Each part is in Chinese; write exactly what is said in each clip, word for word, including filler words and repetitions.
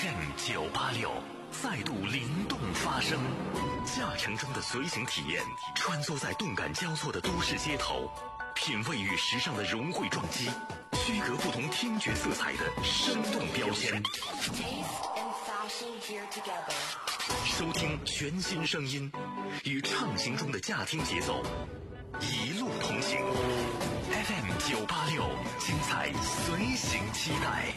F M 九八六再度灵动发声，驾乘中的随行体验，穿梭在动感交错的都市街头，品味与时尚的融汇撞击，区隔不同听觉色彩的生动标签。收听全新声音，与畅行中的驾听节奏，一路同行。F M 九八六，精彩随行期待。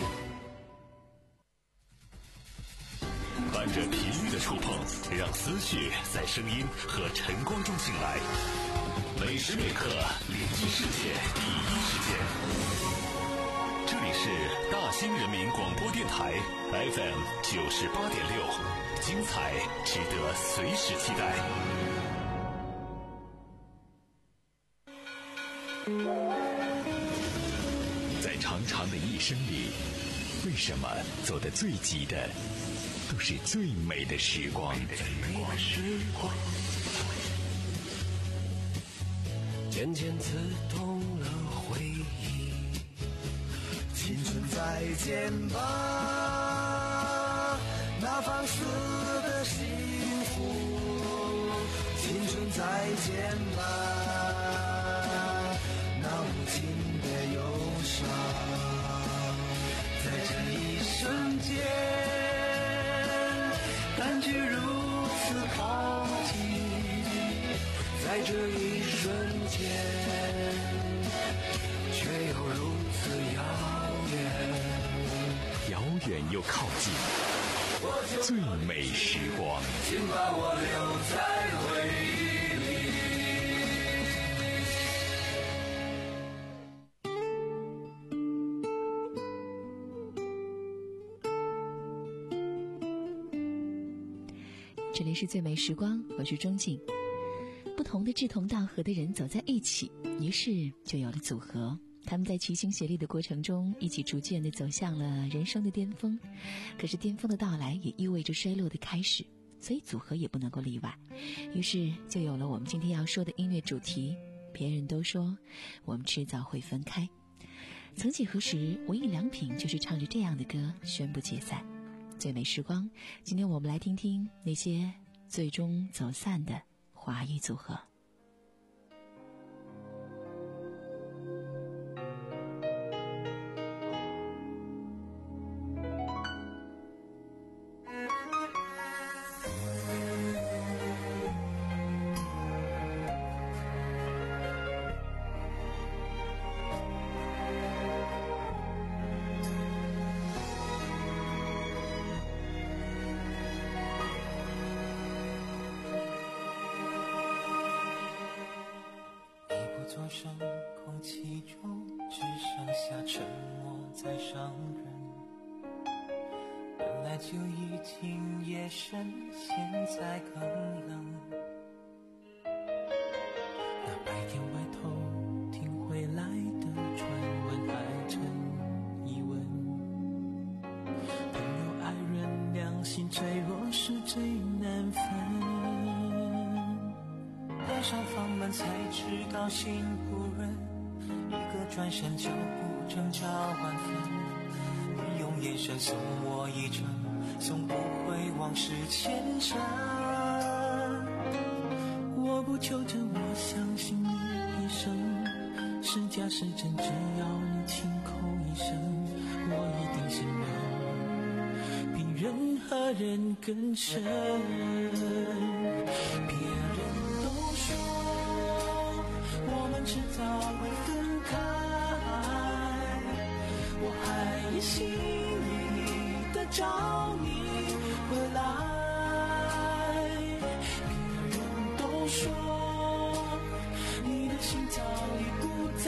伴着频率的触碰，让思绪在声音和晨光中醒来。每时每刻连接世界第一时间。这里是大兴人民广播电台 F M 九十八点六，精彩值得随时期待。在长长的一生里，为什么走得最急的都是最美的时光？ 渐渐刺痛了回忆，青春再见吧，那放肆的幸福，青春再见吧，那无尽的忧伤，在这一瞬间感觉如此靠近，在这一瞬间却又如此遥远， 遥远又靠近，最美时光， 请把我留在回忆里。 这里是最美时光，我是钟静。不同的志同道合的人走在一起，于是就有了组合。他们在齐心协力的过程中，一起逐渐地走向了人生的巅峰。可是巅峰的到来也意味着衰落的开始，所以组合也不能够例外。于是就有了我们今天要说的音乐主题。别人都说我们迟早会分开，曾几何时无印良品就是唱着这样的歌宣布解散。最美时光，今天我们来听听那些最终走散的华语组合。 心不忍，一个转身，脚步挣扎万分。你用眼神送我一程，送不回往事前尘。我不求证，我相信你一生，是假是真，只要你轻口一声，我一定信任，比任何人更深。别人都说我们迟早会分开，我还一心一意的找你回来。别人都说你的心早已不在，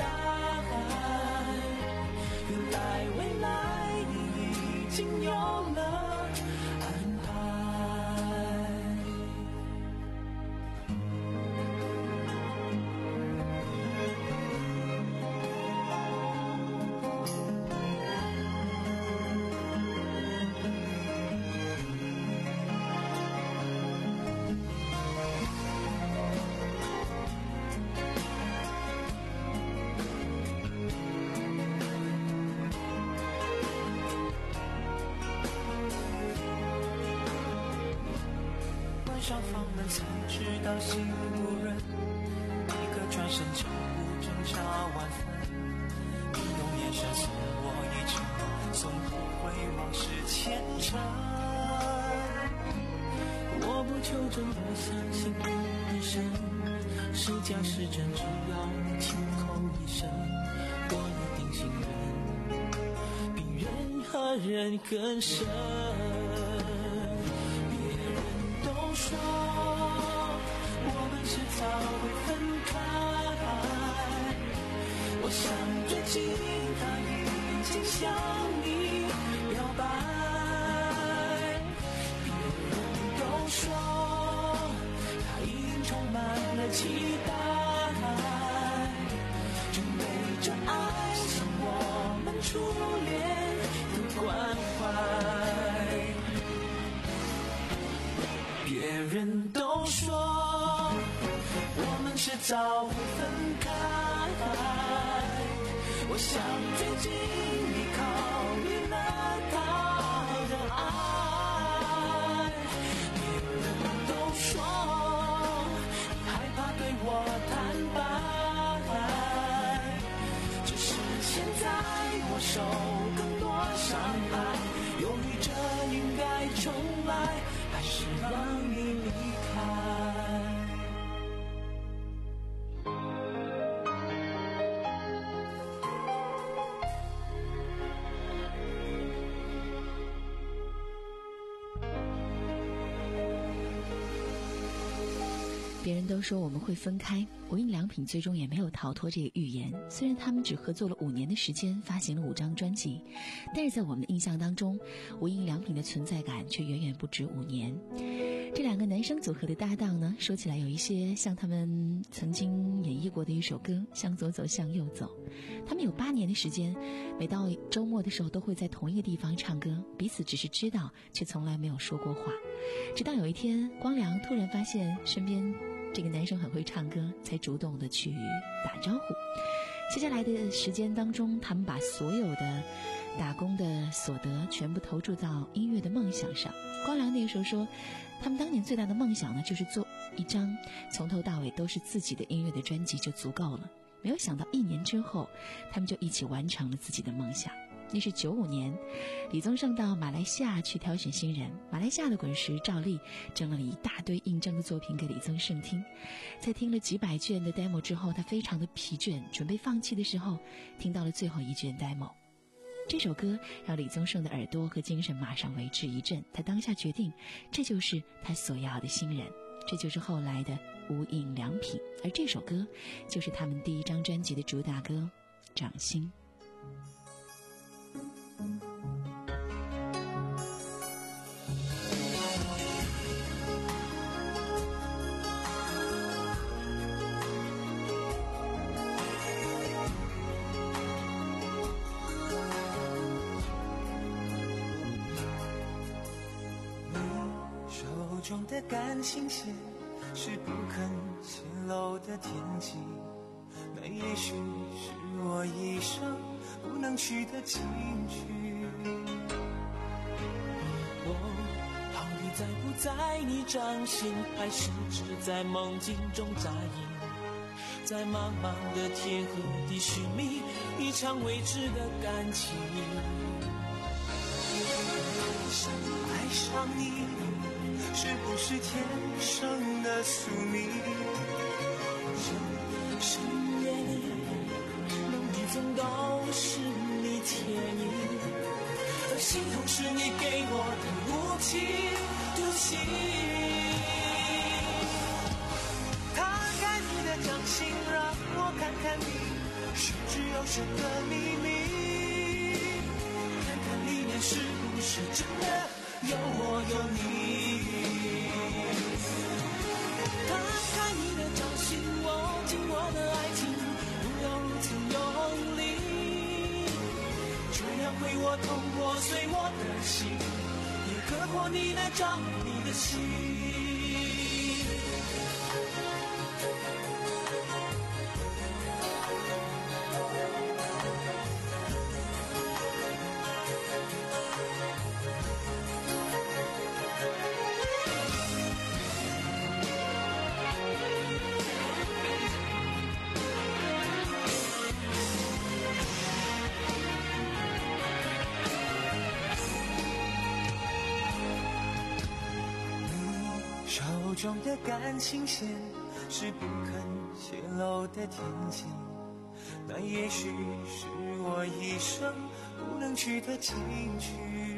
原来未来你已经有了安排。 上房门才知道心不忍，一个转身脚步挣扎万分，你用眼神送我一程，送不回往事前尘。我不求证，我相信你一生，是假是真，只要你轻口一声，我一定信任，比任何人更深。别人都说我们迟早会分开，我想最近他已经向你表白。说他已经充满了期待，准备着爱上我们初恋的关怀。别人都说我们迟早会分开，我想最近你考虑了他的爱。说你害怕对我坦白，只是现在我受更多伤害，犹豫着应该重来，还是让你离开。 别人都说我们会分开，无印良品最终也没有逃脱这个预言。虽然他们只合作了五年的时间，发行了五张专辑，但是在我们的印象当中，无印良品的存在感却远远不止五年。这两个男生组合的搭档呢，说起来有一些像他们曾经演绎过的一首歌《向左走向右走》。他们有八年的时间，每到周末的时候都会在同一个地方唱歌，彼此只是知道，却从来没有说过话。直到有一天，光良突然发现身边这个男生很会唱歌，才主动的去打招呼。接下来的时间当中，他们把所有的打工的所得全部投注到音乐的梦想上。光良那个时候说，他们当年最大的梦想呢，就是做一张从头到尾都是自己的音乐的专辑就足够了。没有想到一年之后，他们就一起完成了自己的梦想。那是九五年，李宗盛到马来西亚去挑选新人，马来西亚的滚石赵丽整了一大堆应征的作品给李宗盛听。在听了几百卷的 demo 之后，他非常的疲倦，准备放弃的时候，听到了最后一卷 demo。这首歌让李宗盛的耳朵和精神马上为之一振，他当下决定，这就是他所要的新人，这就是后来的无印良品。而这首歌就是他们第一张专辑的主打歌《掌心》。 中的感情线是不肯泄露的天机，那也许是我一生不能去的禁区。我到底在不在你掌心，还是只在梦境中扎营，在茫茫的天和地寻觅一场未知的感情。爱上你是不是天生的宿命？深夜里梦里总都是你倩影，而心痛是你给我的无情毒刑。摊开你的掌心，让我看看你十指有神的秘密，看看里面是不是真的有我有你。摊开你的掌心，握紧我的爱情，不要如此用力，这样会我痛破碎我的心，也割破你那着迷的心。 中的感情线是不肯泄露的天际，那也许是我一生不能去的情绪。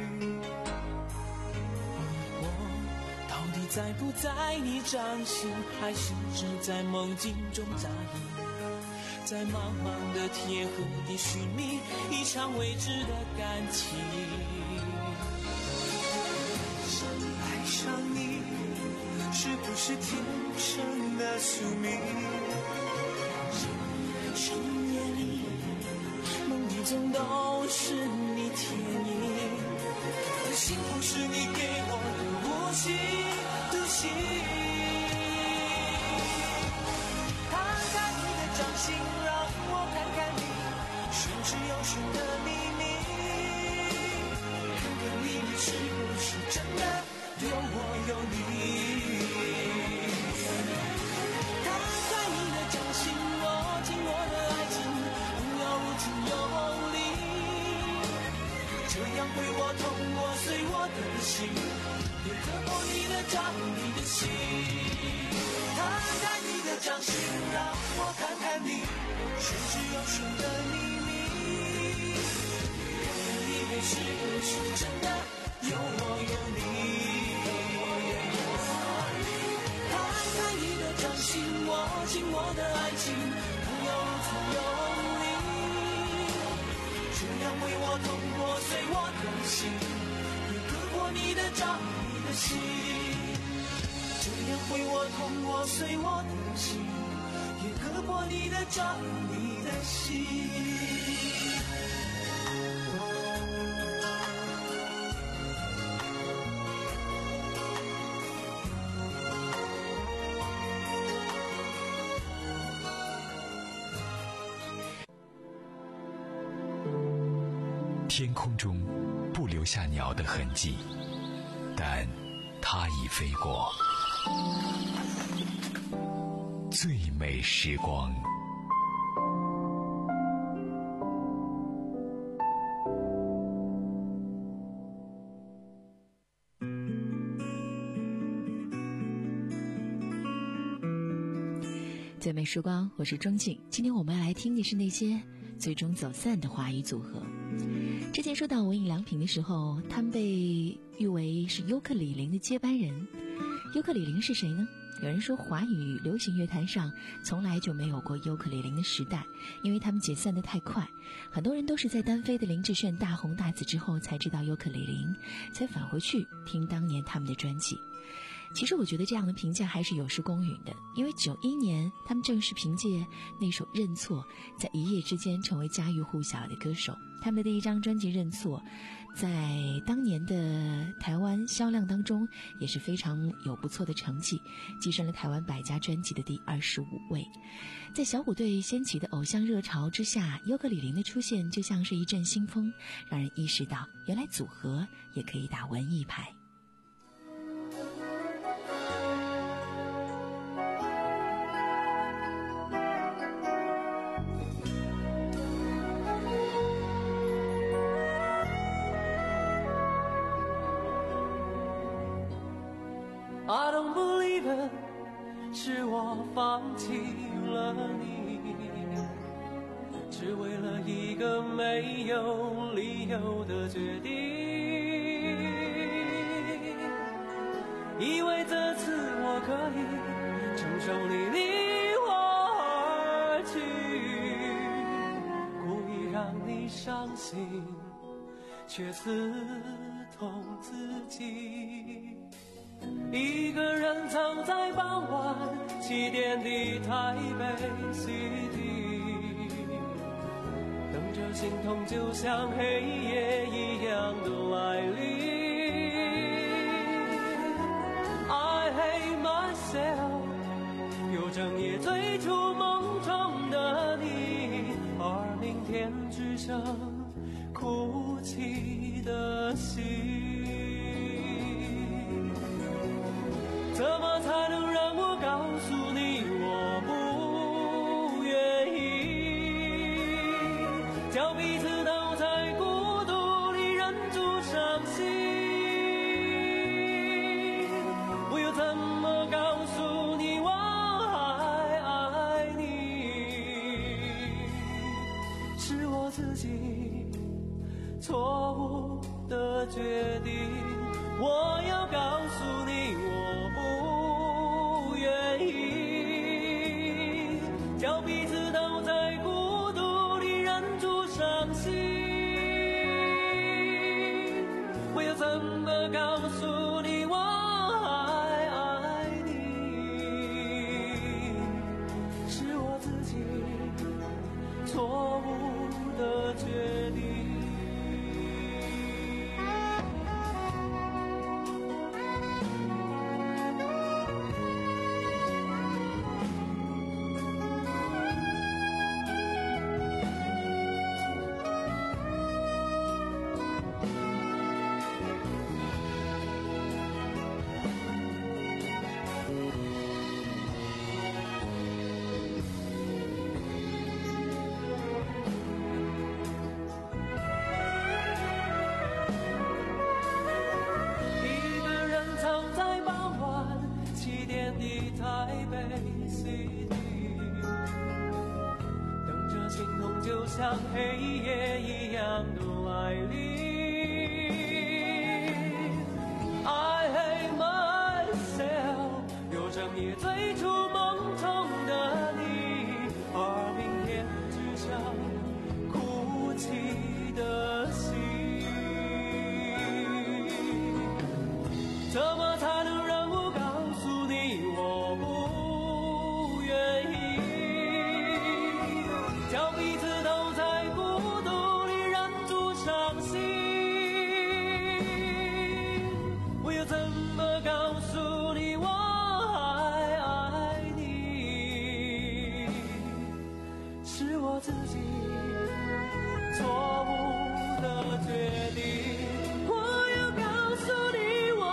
我到底在不在你掌心，还是只在梦境中扎营，在茫茫的天河地寻觅一场未知的感情。爱上你是不是天生的宿命？深夜里梦里总都是你倩影，而幸福是你给我的无情独行。摊开你的掌心，让我看看你玄之又玄的秘密，看看秘密是不是真的有我有你。摊开你的掌心，握紧我的爱情，不要无情有理，这样会我痛我碎我的心，也割破你的掌你的心。摊开你的掌心，让我看看你玄之又玄的秘密，看看里面是不是真的有我有你。掌心握紧我的爱情，不要无情有理，这样为我痛破碎我的心，也割破你的掌你的心，这样为我痛破碎我的心，也割破你的掌你的心。 天空中不留下鸟的痕迹，但它已飞过。最美时光。 最美时光，我是钟静。今天我们要来听的是那些最终走散的华语组合。之前说到无印良品的时候，他们被誉为是尤克里林的接班人。尤克里林是谁呢？有人说华语流行乐坛上从来就没有过尤克里林的时代，因为他们解散得太快，很多人都是在单飞的林志炫大红大紫之后才知道尤克里林，才返回去听当年他们的专辑。其实我觉得这样的评价还是有失公允的，因为九一年他们正是凭借那首《认错》在一夜之间成为家喻户晓的歌手。他们的第一张专辑《认错》在当年的台湾销量当中也是非常有不错的成绩，跻身了台湾百家专辑的第二十五位。在小虎队掀起的偶像热潮之下，尤克里林的出现就像是一阵新风，让人意识到原来组合也可以打文艺牌。 I don't believe it， 是我放弃了你，只为了一个没有理由的决定，以为这次我可以承受你离我而去，故意让你伤心，却刺痛自己。一个人藏在傍晚七点的台北 City， 等着心痛就像黑夜一样的来临。I hate myself， 又整夜追逐梦中的你，而明天只剩哭泣的心。怎么才能让我告诉你我不愿意，叫彼此都在孤独里忍住伤自己错误的决定，我要告诉你我不愿意叫彼此都在孤独里忍住伤心，我要怎么告诉你我还爱你，是我自己错误的决定。台北 City， 等着星空就像黑夜一样的来临。I hate myself， 有整夜最初梦中的你，而明天只剩哭泣的心，怎么才能让我告诉你我不愿意叫彼此都在孤独里忍住伤心，我又怎么告诉你我还爱你，是我自己错误的决定，我要告诉你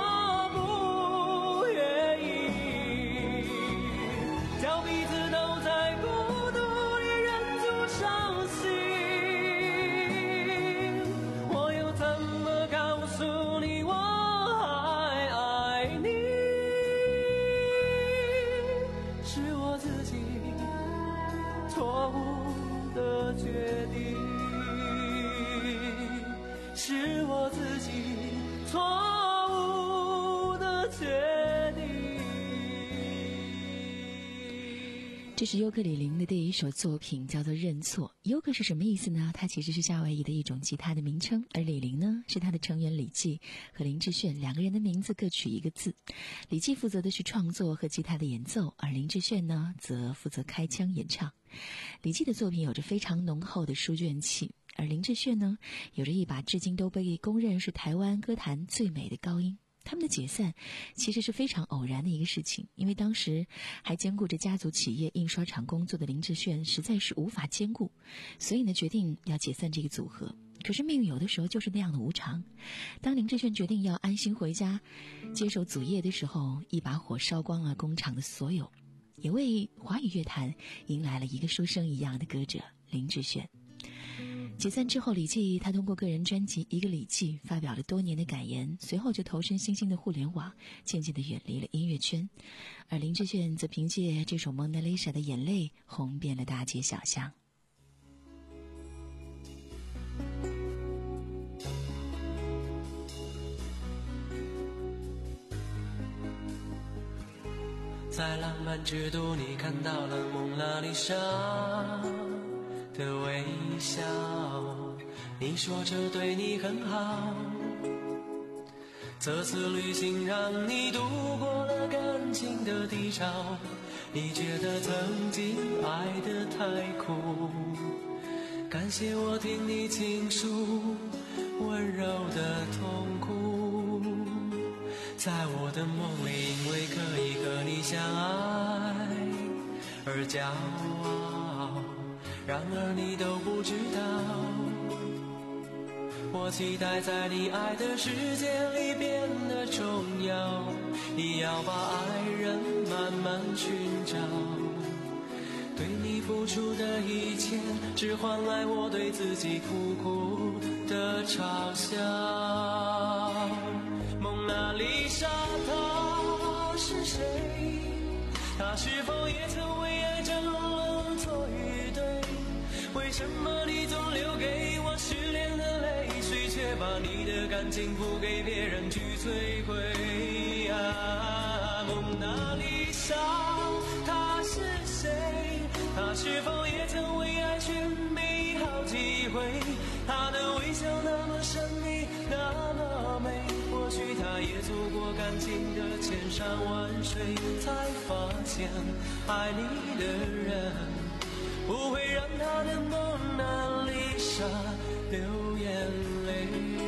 错误的决定，是我自己错误的决定。 这是尤克里林的第一首作品，叫做《认错》。尤克是什么意思呢？它其实是夏威夷的一种吉他的名称，而李林呢，是他的成员李记和林志炫两个人的名字各取一个字。李记负责的是创作和吉他的演奏，而林志炫呢，则负责开腔演唱。李记的作品有着非常浓厚的书卷气，而林志炫呢，有着一把至今都被公认是台湾歌坛最美的高音。他们的解散其实是非常偶然的一个事情，因为当时还兼顾着家族企业印刷厂工作的林志炫实在是无法兼顾，所以呢决定要解散这个组合。可是命运有的时候就是那样的无常，当林志炫决定要安心回家接手组业的时候，一把火烧光了工厂的所有，也为华语乐坛迎来了一个书生一样的歌者林志炫。解散之后，李记他通过个人专辑《一个李记》发表了多年的感言，随后就投身新兴的互联网，渐渐地远离了音乐圈。而林志炫则凭借这首《蒙娜丽莎的眼泪》红遍了大街小巷。 在浪漫之都，你看到了蒙娜丽莎的微笑，你说这对你很好，这次旅行让你度过了感情的低潮，你觉得曾经爱得太苦，感谢我听你倾诉温柔的痛苦，在我的梦里因为可以和你相爱而骄傲，然而你都不知道，我期待在你爱的世界里变得重要，你要把爱人慢慢寻找，对你付出的一切只换来我对自己苦苦的嘲笑。蒙娜丽莎她是谁？她是否也曾为爱争论错与对？为什么你总留给我失恋的泪水，却把你的感情付给别人去摧毁啊，蒙娜丽莎她是谁？她是否也曾为爱寻觅好几回？她的微笑那么神秘，那么美，或许她也走过感情的千山万水，才发现爱你的人不会让她的蒙娜丽莎流眼泪。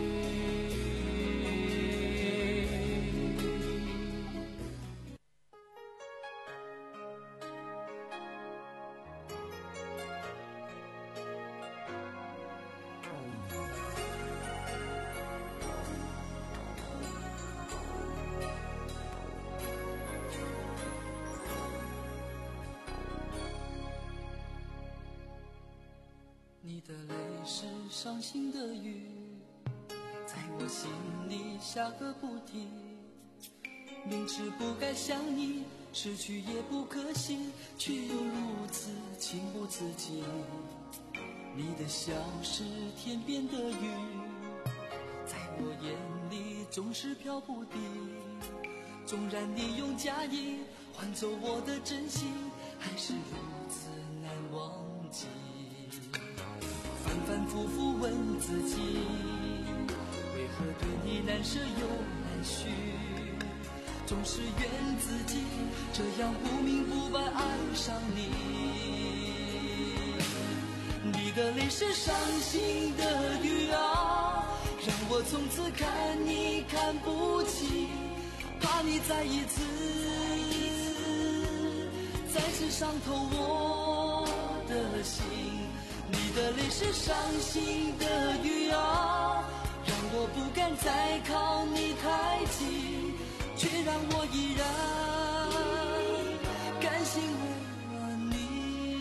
你的泪是伤心的雨，在我心里下个不停。明知不该想你，失去也不可惜，却又如此情不自禁。你的笑是天边的云，在我眼里总是飘不定。纵然你用假意换走我的真心，还是如此难忘记。反反复复问自己，为何对你难舍又难续，总是怨自己这样不明不白爱上你。你的泪是伤心的雨啊，让我从此看你看不起，怕你再一次再次伤透我的心。你的泪是伤心的雨啊，让我不敢再靠你太近，却让我依然甘心为了你。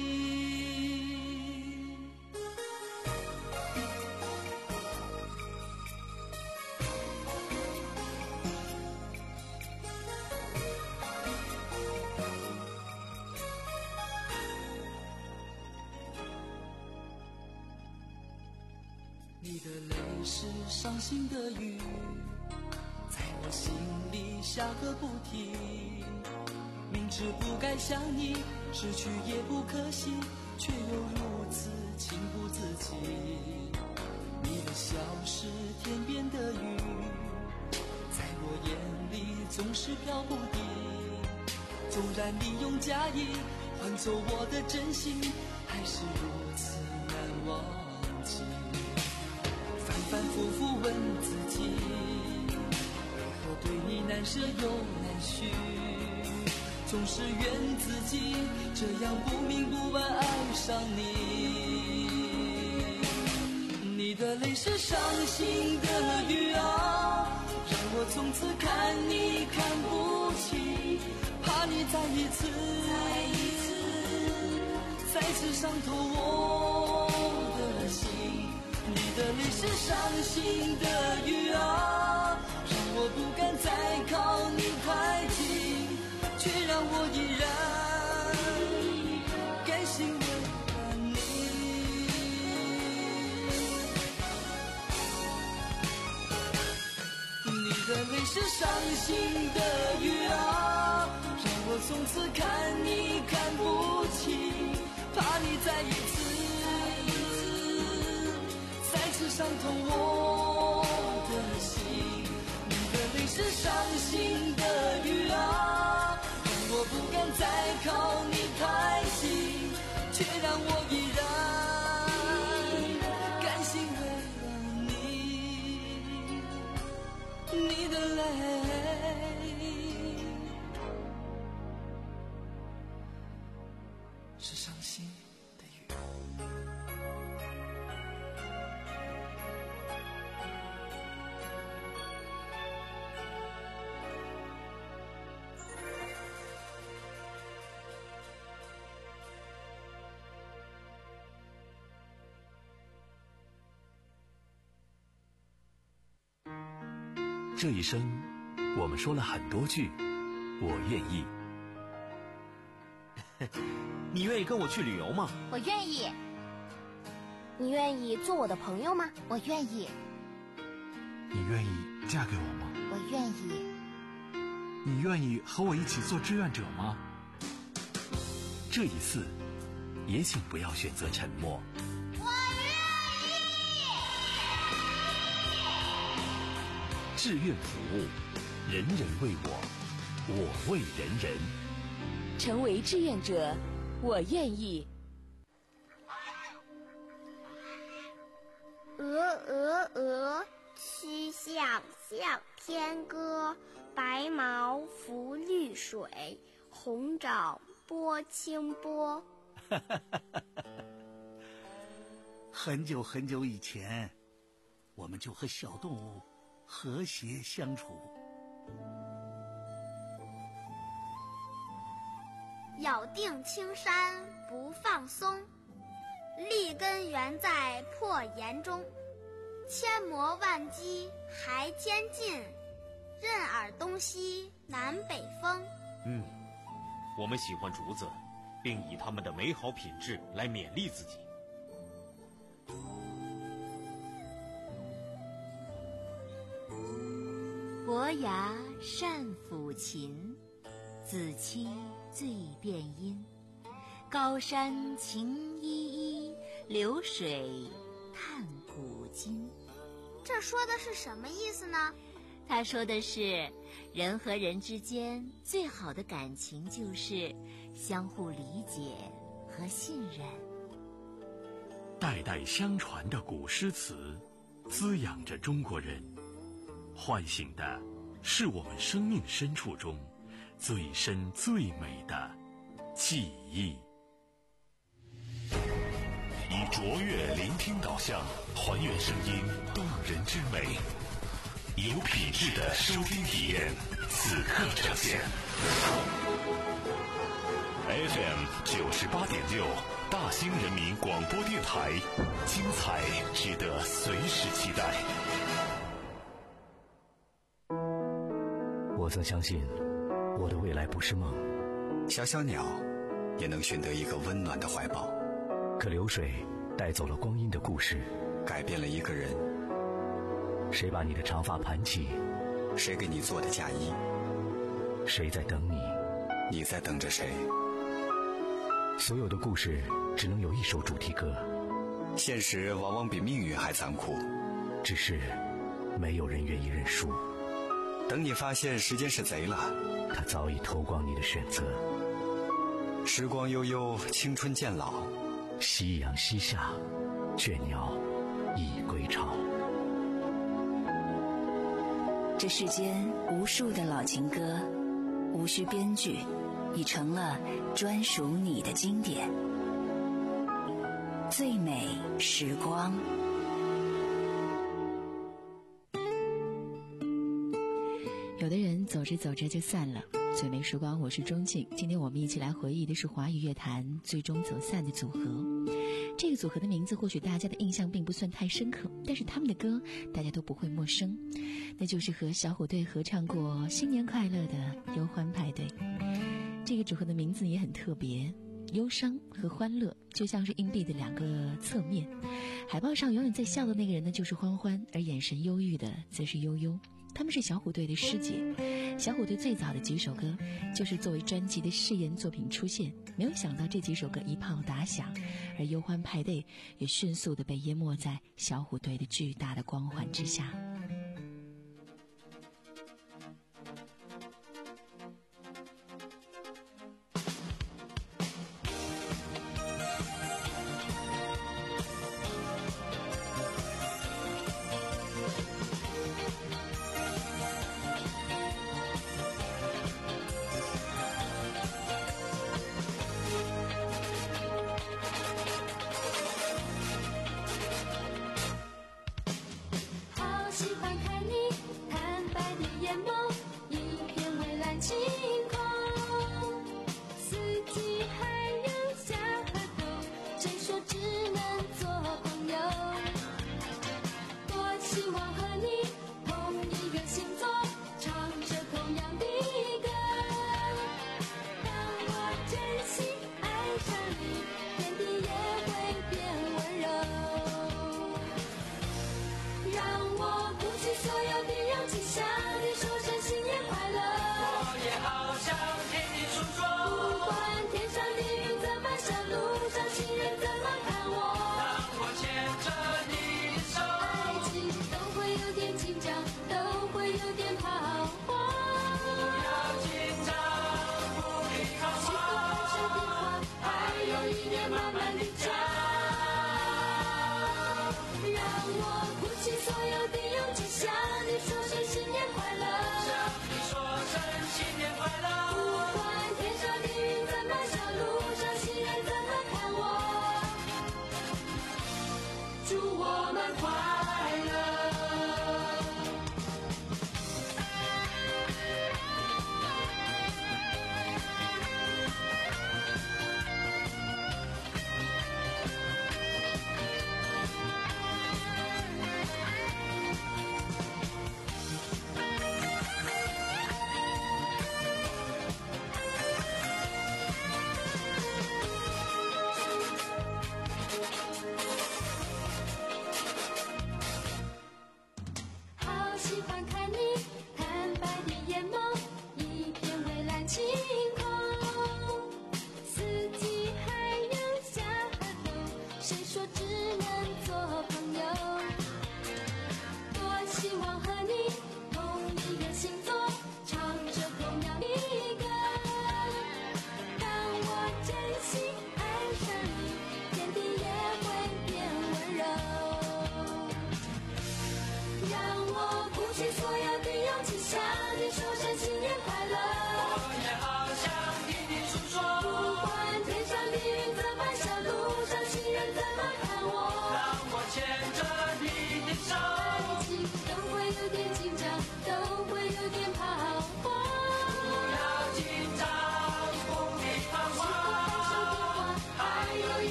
你的泪是伤心的雨，在我心里下个不停。明知不该想你，失去也不可惜，却又如此情不自禁。你的笑是天边的云，在我眼里总是飘不定。纵然你用假意换走我的真心，还是如此难忘记。反反复复问自己，为何对你难舍又难续，总是怨自己这样不明不白爱上你。你的泪是伤心的雨啊，让我从此看你看不起，怕你再一次再次伤透我的心。你的泪是伤心的雨啊，让我不敢再靠你太近，却让我依然甘心为了你。你的泪是伤心的雨啊，让我从此看你看不起，怕你再一次再次伤透我的心。你的泪是伤心的雨啊，让我不敢再靠你太近，却让我依然甘心为了你。你的泪是伤心的雨。 这一生，我们说了很多句我愿意。 你愿意跟我去旅游吗？ 我愿意。 你愿意做我的朋友吗？ 我愿意。 你愿意嫁给我吗？ 我愿意。 你愿意和我一起做志愿者吗？ 这一次，也请不要选择沉默。 我愿意。 志愿服务，人人为我，我为人人。 成为志愿者，我愿意。 鹅鹅鹅，曲项向天歌。白毛浮绿水，红掌拨清波。 很久很久以前，我们就和小动物和谐相处。 咬定青山不放松，立根原在破岩中。千磨万击还坚劲，任尔东西南北风。 嗯，我们喜欢竹子，并以它们的美好品质来勉励自己。 伯牙善抚琴，子期醉殿音。高山晴依依，流水叹古今。 这说的是什么意思呢？ 他说的是，人和人之间最好的感情就是相互理解和信任。 代代相传的古诗词，滋养着中国人，唤醒的是我们生命深处中最深最美的记忆。以卓越聆听导向，还原声音动人之美。有品质的收听体验，此刻呈现。F M 九十八点六，大兴人民广播电台，精彩值得随时期待。 我曾相信，我的未来不是梦。 小小鸟也能寻得一个温暖的怀抱。 可流水带走了光阴的故事， 改变了一个人。 谁把你的长发盘起？ 谁给你做的嫁衣？ 谁在等你？ 你在等着谁？ 所有的故事只能有一首主题歌。 现实往往比命运还残酷， 只是没有人愿意认输。 等你发现时间是贼了， 他早已偷光你的选择。 时光悠悠，青春渐老， 夕阳西下，倦鸟已归巢。 这世间无数的老情歌，无需编剧，已成了专属你的经典。最美时光。 有的人走着走着就散了。最美时光，我是钟静。今天我们一起来回忆的是华语乐坛最终走散的组合。这个组合的名字或许大家的印象并不算太深刻，但是他们的歌大家都不会陌生，那就是和小虎队合唱过《新年快乐》的忧欢派对。这个组合的名字也很特别，忧伤和欢乐就像是硬币的两个侧面，海报上永远在笑的那个人呢就是欢欢，而眼神忧郁的则是悠悠。他们是小虎队的师姐，小虎队最早的几首歌就是作为专辑的试验作品出现，没有想到这几首歌一炮打响，而忧欢派对也迅速地被淹没在小虎队的巨大的光环之下。 好喜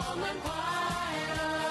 我们快乐。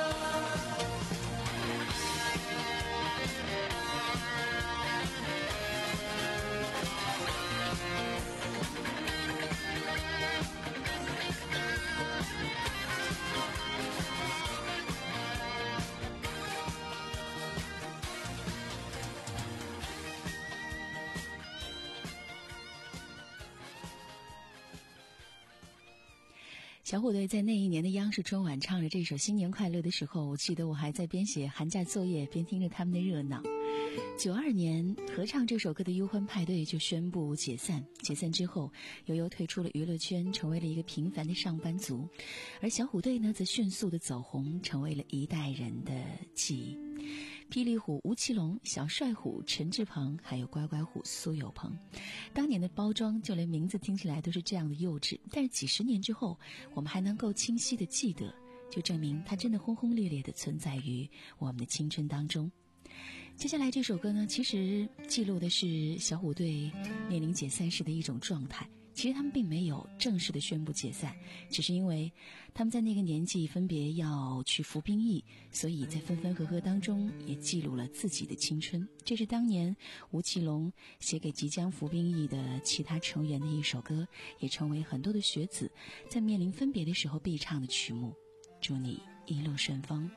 小虎队在那一年的央视春晚唱着这首《新年快乐》的时候，我记得我还在边写寒假作业边听着他们的热闹。九二年合唱这首歌的忧欢派对就宣布解散，解散之后，悠悠退出了娱乐圈，成为了一个平凡的上班族，而小虎队呢，则迅速的走红，成为了一代人的记忆。霹雳虎吴奇隆、小帅虎陈志朋，还有乖乖虎苏有朋，当年的包装就连名字听起来都是这样的幼稚，但是几十年之后，我们还能够清晰的记得，就证明它真的轰轰烈烈的存在于我们的青春当中。接下来这首歌呢，其实记录的是小虎队面临解散时的一种状态。其实他们并没有正式的宣布解散，只是因为他们在那个年纪分别要去服兵役，所以在分分合合当中也记录了自己的青春。这是当年吴奇隆写给即将服兵役的其他成员的一首歌，也成为很多的学子在面临分别的时候必唱的曲目。祝你一路顺风。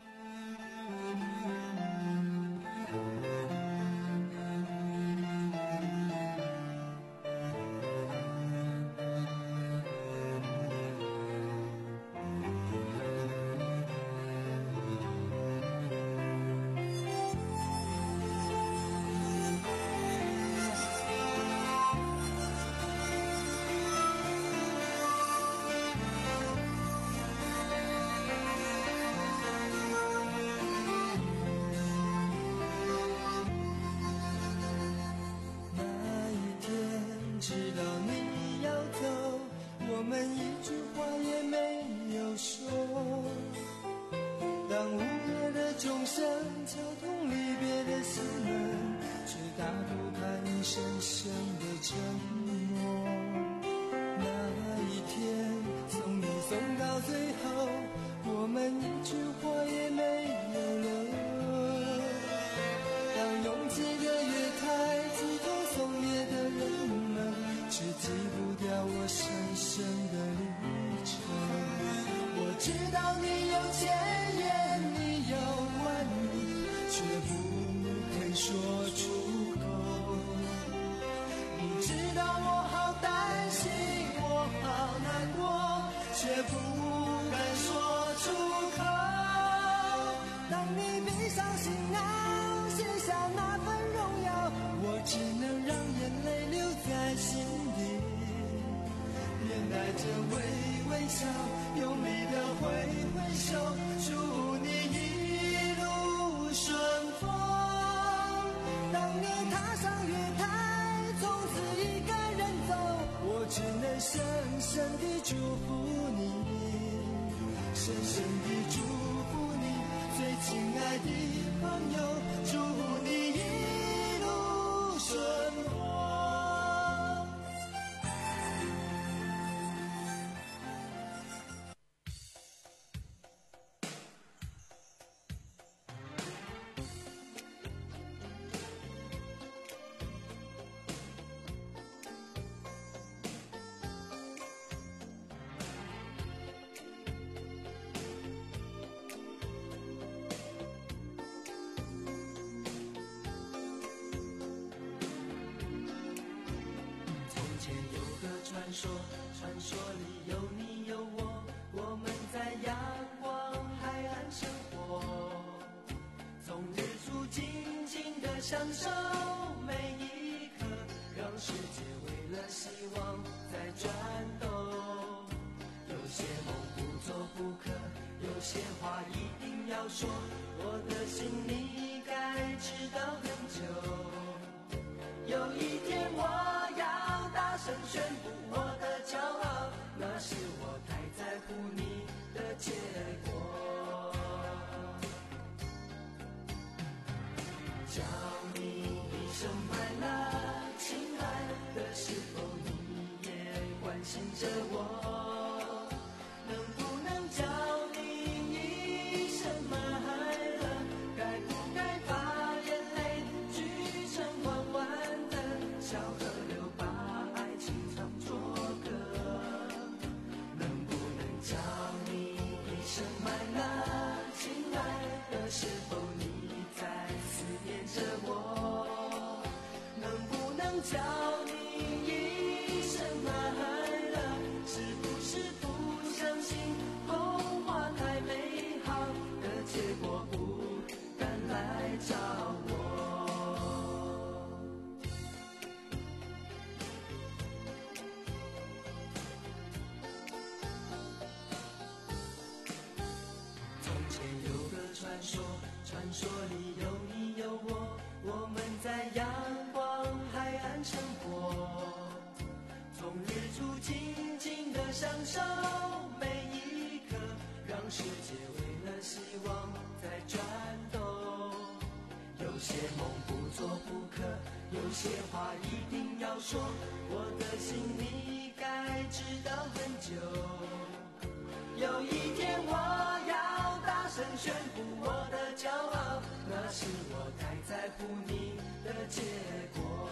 传说，传说里有你有我，我们在阳光海岸生活，从日出静静地享受每一刻，让世界为了希望在转动。有些梦不做不可，有些话一定要说，我的心你该知道很久。有一天我要大声宣布我的骄傲，那是我太在乎你的结果。叫你一声快乐，亲爱的，是否你也关心着我？能不能叫传说里有你有我，我们在阳光海岸生活，从日出静静地享受每一刻，让世界为了希望在转动。有些梦不做不可，有些话一定要说，我的心你该知道很久。有一天我要大声宣布我的骄傲，那是我太在乎你的结果。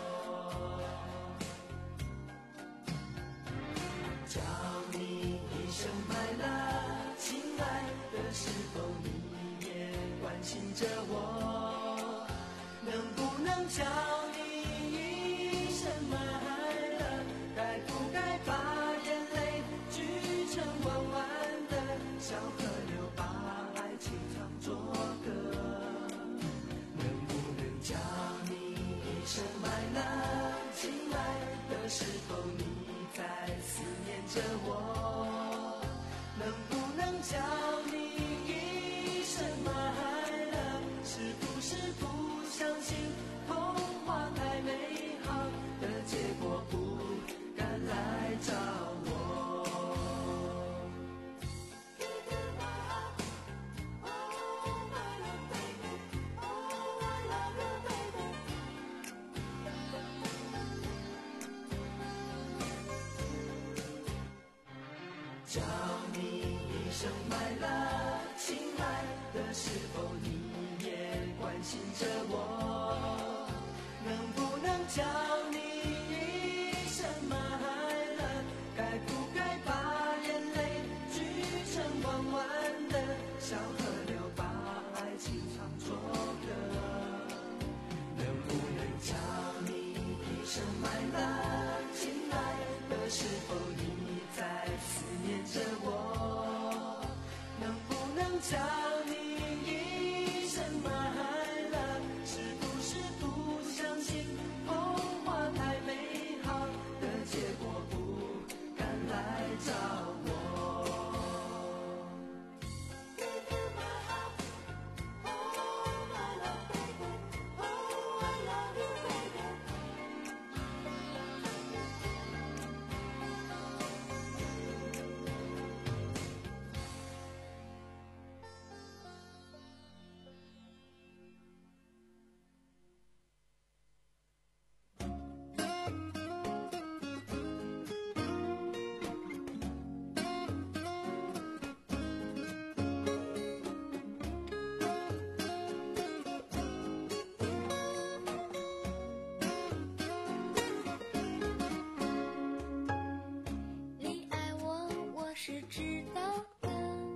叫你一声 my love， 亲爱的，是否你也关心着我？能不能叫你一声 my love， 该不该把眼泪聚成弯弯的小河流，把爱情唱作歌？能不能叫你一声 my love， 亲爱的，是否你在思念着我？能不能叫你一声 my love， 是不是不相信童话太美好的结果，不敢来找我？叫你一声 my love， 亲爱的，是否你也关心着我？能不能叫你一声 my love， 该不该把眼泪聚成弯弯的小河流，把爱情唱作歌？能不能叫你一声 my love， 亲爱的，是否你在思念着我？能不能叫你一声 my love， 是不是不相信童话太美好的结果，不敢来找我？ 是知道的，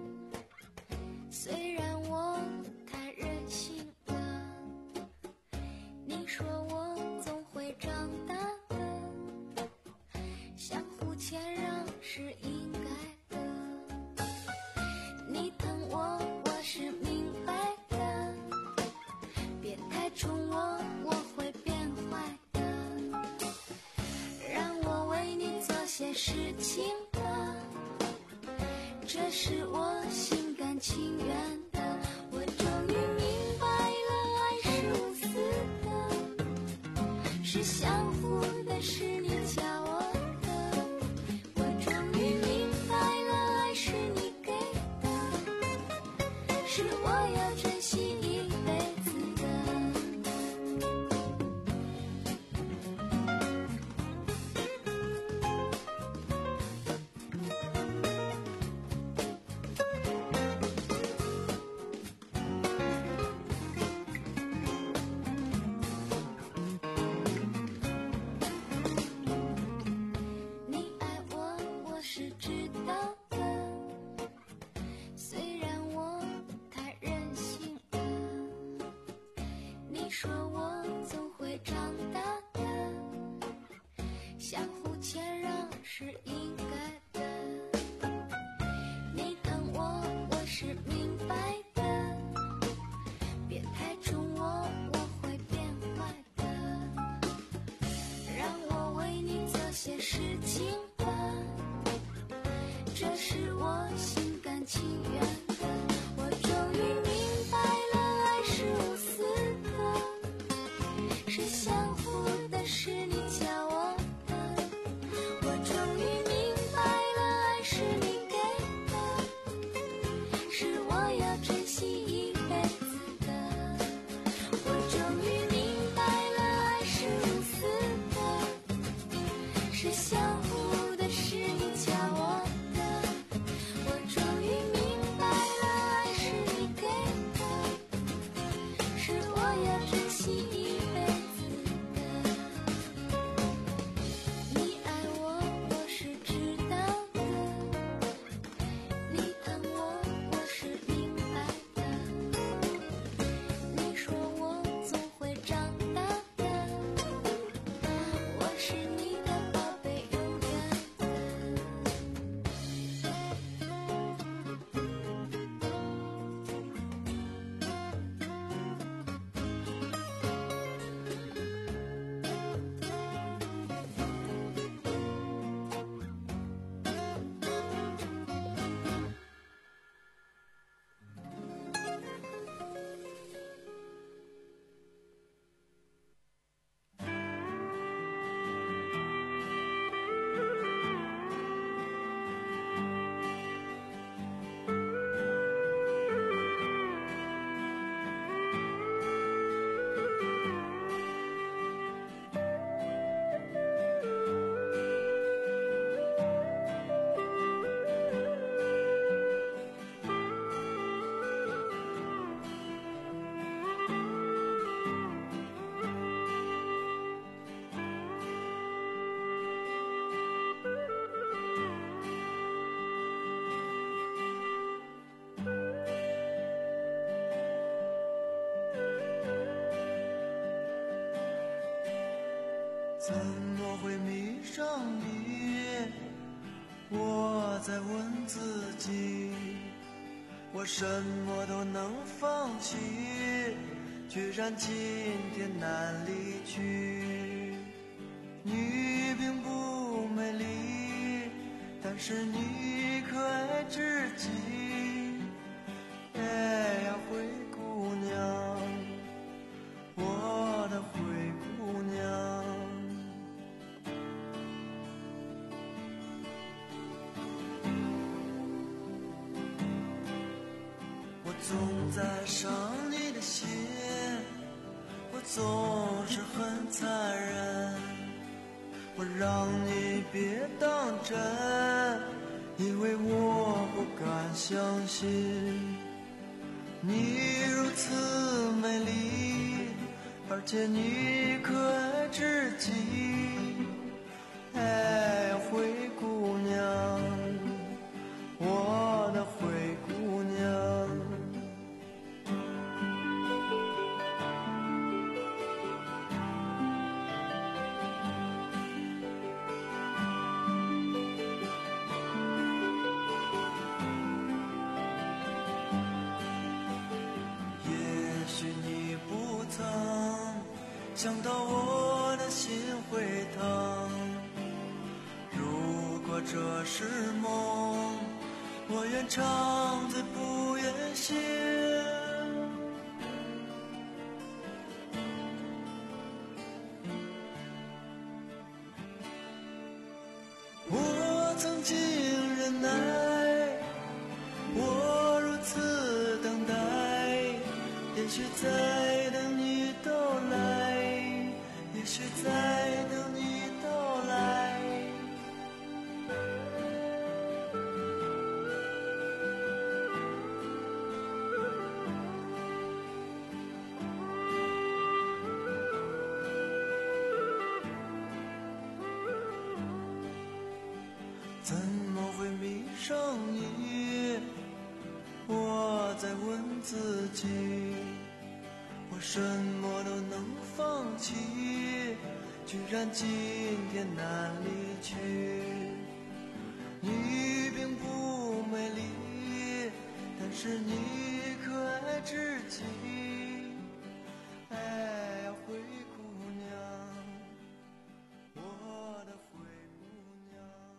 虽然我太任性了，你说我总会长大的，相互谦让是应该的，你疼我我是明白的，别太宠我我会变坏的，让我为你做些事情，这是我心甘情愿的，我终于明白了，爱是无私的，是相互的，是你教我的，我终于明白了，爱是你给的，是我要珍惜一辈子的。说我总会长大的，相互谦让是应该的，你疼我我是明白的，别太宠我我会变坏的，让我为你做些事情吧，这是我心甘情愿的，我终于明白了，爱是怎么会迷上你？我在问自己，我什么都能放弃，居然今天难离去。你并不美丽，但是你可爱至极。哎呀，灰姑娘，我的灰姑娘。我总在伤你的心，我总是很残忍，我让你别当真，因为我不敢相信你如此美丽，而且你可爱至极。哎，灰姑娘，我的灰姑娘。想到我的心会疼，如果这是梦，我愿长醉不愿醒。我曾经忍耐，我如此等待，也许在等你到来，也许在等你到来。怎么会迷上你？我在问自己，我什么都能放弃，居然今天难离去。你并不美丽，但是你可爱至极。哎呀，灰姑娘，我的灰姑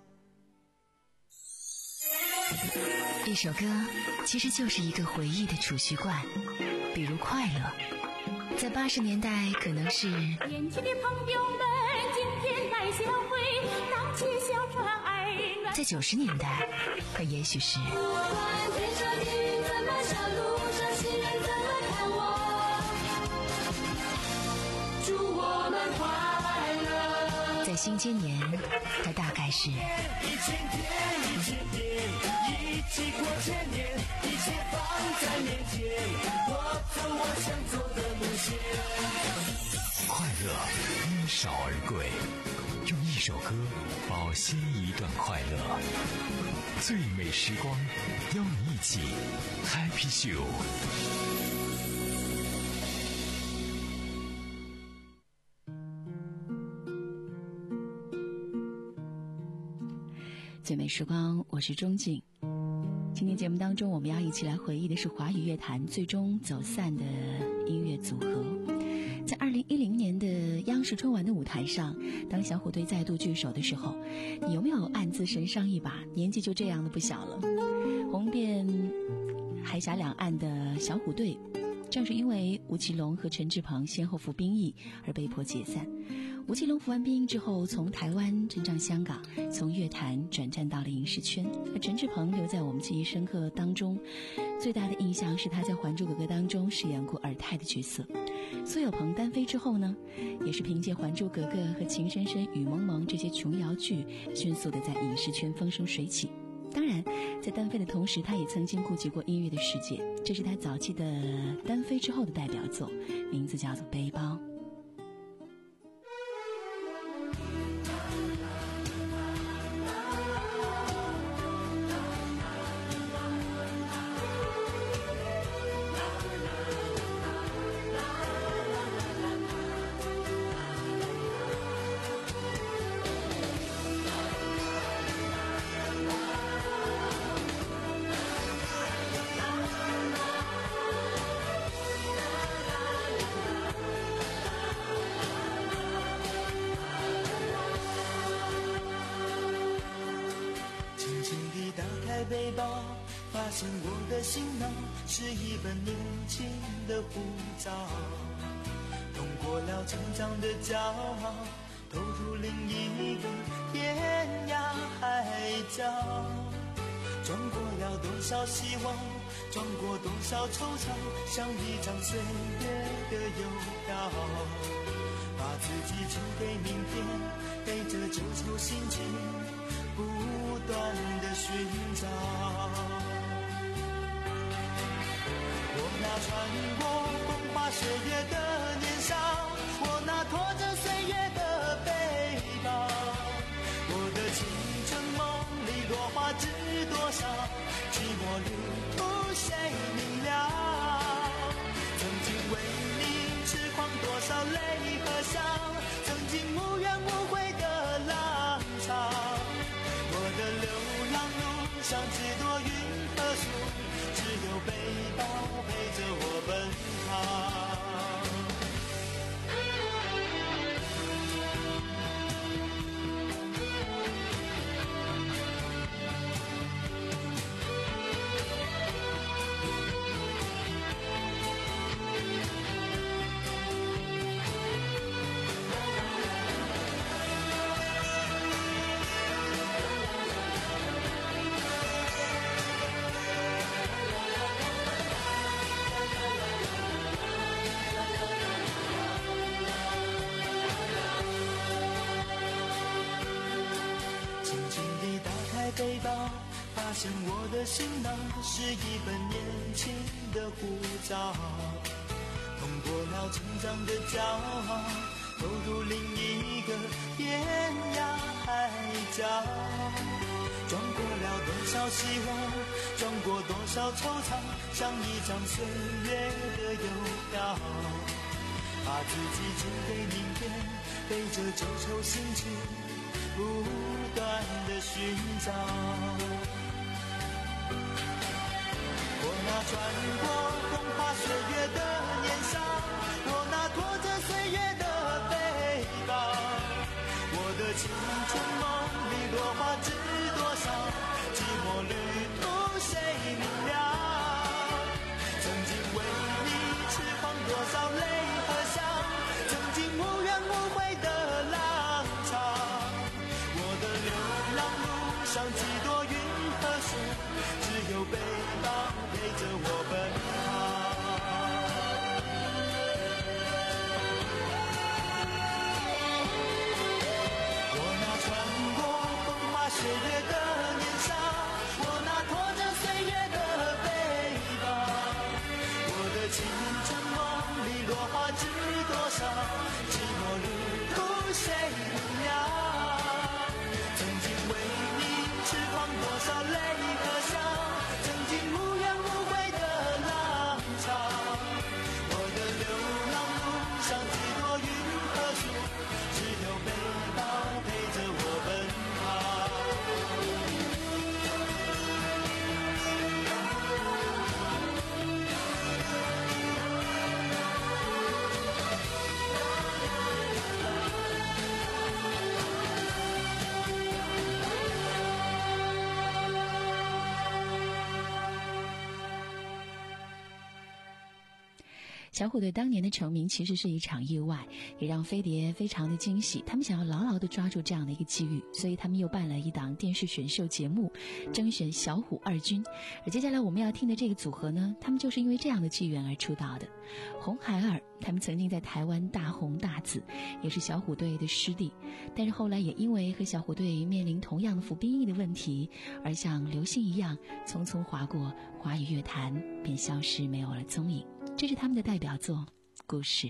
娘。一首歌其实就是一个回忆的储蓄罐，比如快乐，在八十年代可能是年轻的朋友们今天来相会，荡起小船儿暖。 在九十年代可也许是不管天上雨怎么下，路上行人怎么看我，祝我们快乐。 在新千年它大概是一千天一千年，一起过千年，一切放在面前，我走我想走的路线。 快乐因少而贵，用一首歌保鲜一段快乐。最美时光，邀你一起 Happy Show。 最美时光，我是钟静。今天节目当中，我们要一起来回忆的是华语乐坛最终走散的音乐组合。在二零一零年的央视春晚的舞台上，当小虎队再度聚首的时候，你有没有暗自神伤一把？年纪就这样的不小了，红遍海峡两岸的小虎队，正是因为吴奇隆和陈志朋先后服兵役而被迫解散。吴奇隆服完兵役之后，从台湾征战香港，从乐坛转战到了影视圈。而陈志朋留在我们记忆深刻当中，最大的印象是他在《还珠格格》当中饰演过尔泰的角色。苏有朋单飞之后呢，也是凭借《还珠格格》和《情深深雨蒙蒙》这些琼瑶剧，迅速的在影视圈风生水起。当然，在单飞的同时，他也曾经顾及过音乐的世界。这是他早期的单飞之后的代表作，名字叫做《背包》。 现我的行囊是一本年轻的护照，通过了成长的骄傲，投入另一个天涯海角，装过了多少希望，装过多少惆怅，像一张岁月的邮票，把自己交给明天，背着旧愁心情不断的寻找。我那穿过风花雪月的年少，我那拖着岁月的背包，我的青春梦里落花知多少，寂寞旅途谁明了？曾经为你痴狂多少泪和笑，曾经无怨无悔的浪潮，我的流浪路上几多云和树，只有背包陪着我奔跑。背包，发现我的行囊是一本年轻的护照，通过了成长的骄傲，投入另一个天涯海角，装过了多少希望，装过多少惆怅，像一张岁月的邮票，把自己交给明天，背着旧愁心情不断的寻找。我那穿过风花雪月的年少，我那拖着岁月的背包，我的青春梦里落花知多少，寂寞旅途谁明了？曾经为你痴狂多少泪和笑，曾经无怨无悔的浪潮，像几多云和树，只有背包陪着我奔跑。我那穿过风花雪月的年少，我那拖着岁月的背包，我的青春梦里落花知多少，寂寞旅途谁明了？多少泪和笑，曾经无怨无悔的浪潮，我的流浪路上几多云和树，只有背包陪着我奔跑。 小虎队当年的成名其实是一场意外，也让飞碟非常的惊喜。他们想要牢牢地抓住这样的一个机遇，所以他们又办了一档电视选秀节目，征选小虎二军。而接下来我们要听的这个组合呢，他们就是因为这样的机缘而出道的。红孩儿，他们曾经在台湾大红大紫，也是小虎队的师弟，但是后来也因为和小虎队面临同样服兵役的问题，而像流星一样匆匆划过华语乐坛，便消失没有了踪影。这是他们的代表作《故事》。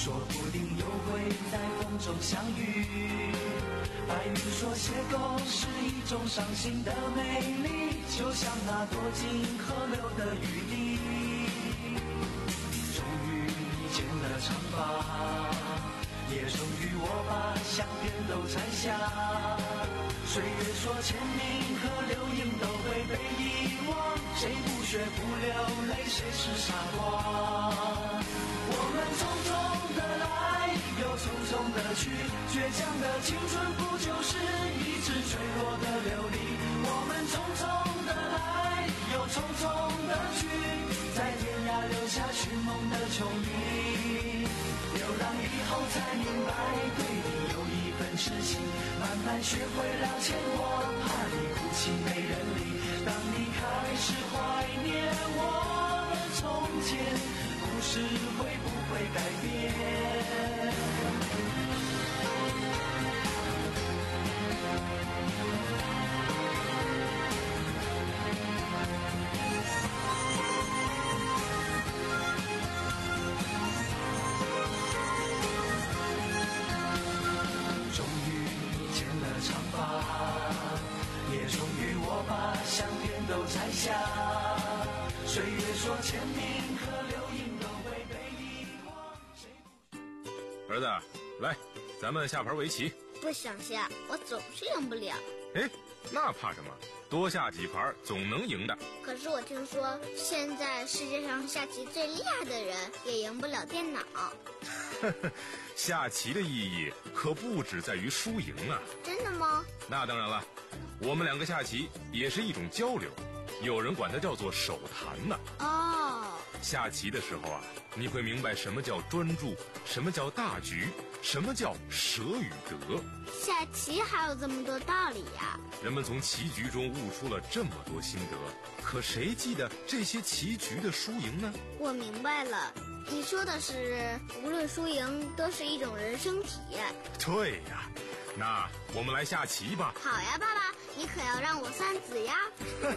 说不定又会在风中相遇。白云说邂逅是一种伤心的美丽，就像那躲进河流的雨滴。终于你剪了长发，也终于我把相片都摘下。岁月说签名和留影都会被遗忘，谁不学不流泪谁是傻瓜。我们匆匆的来又匆匆的去，倔强的青春不就是一直坠落的琉璃。我们匆匆的来又匆匆的去，在天涯留下寻梦的球迷。流浪以后才明白，对你有一份痴情，慢慢学会了牵挂，怕你哭泣没人理。当你开始怀念我们从前，故事会不会改变？也终于我把相片都摘下，岁月说签名和留影都会被遗忘。 儿子，来，咱们下盘围棋。 不想下，我总是赢不了。 哎，那怕什么？多下几盘总能赢的。 可是我听说，现在世界上下棋最厉害的人也赢不了电脑。 下棋的意义可不只在于输赢啊！ 真的吗？ 那当然了，我们两个下棋也是一种交流，有人管它叫做手谈呢。 哦， 下棋的时候啊，你会明白什么叫专注，什么叫大局，什么叫舍与得。 下棋还有这么多道理呀！ 人们从棋局中悟出了这么多心得，可谁记得这些棋局的输赢呢？ 我明白了，你说的是无论输赢都是一种人生体验。 对呀，那我们来下棋吧。 好呀，爸爸，你可要让我三子呀。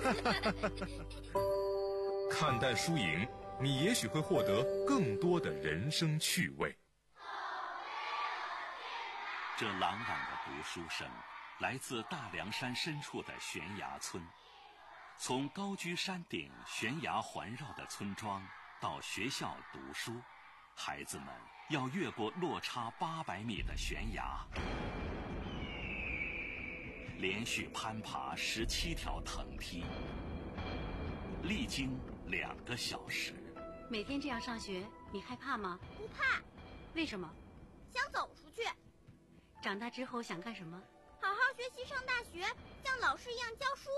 看淡输赢，你也许会获得更多的人生趣味。 这朗朗的读书声来自大凉山深处的悬崖村。从高居山顶悬崖环绕的村庄到学校读书，孩子们要越过落差八百米的悬崖，连续攀爬十七条藤梯，历经两个小时。 每天这样上学，你害怕吗？ 不怕。 为什么？ 想走出去。 长大之后想干什么？ 好好学习，上大学，像老师一样教书。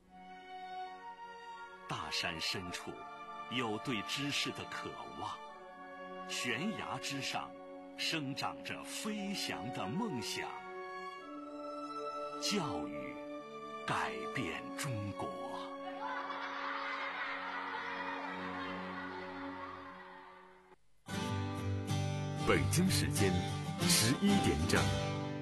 大山深处有对知识的渴望，悬崖之上生长着飞翔的梦想。教育改变中国。 北京时间十一点整。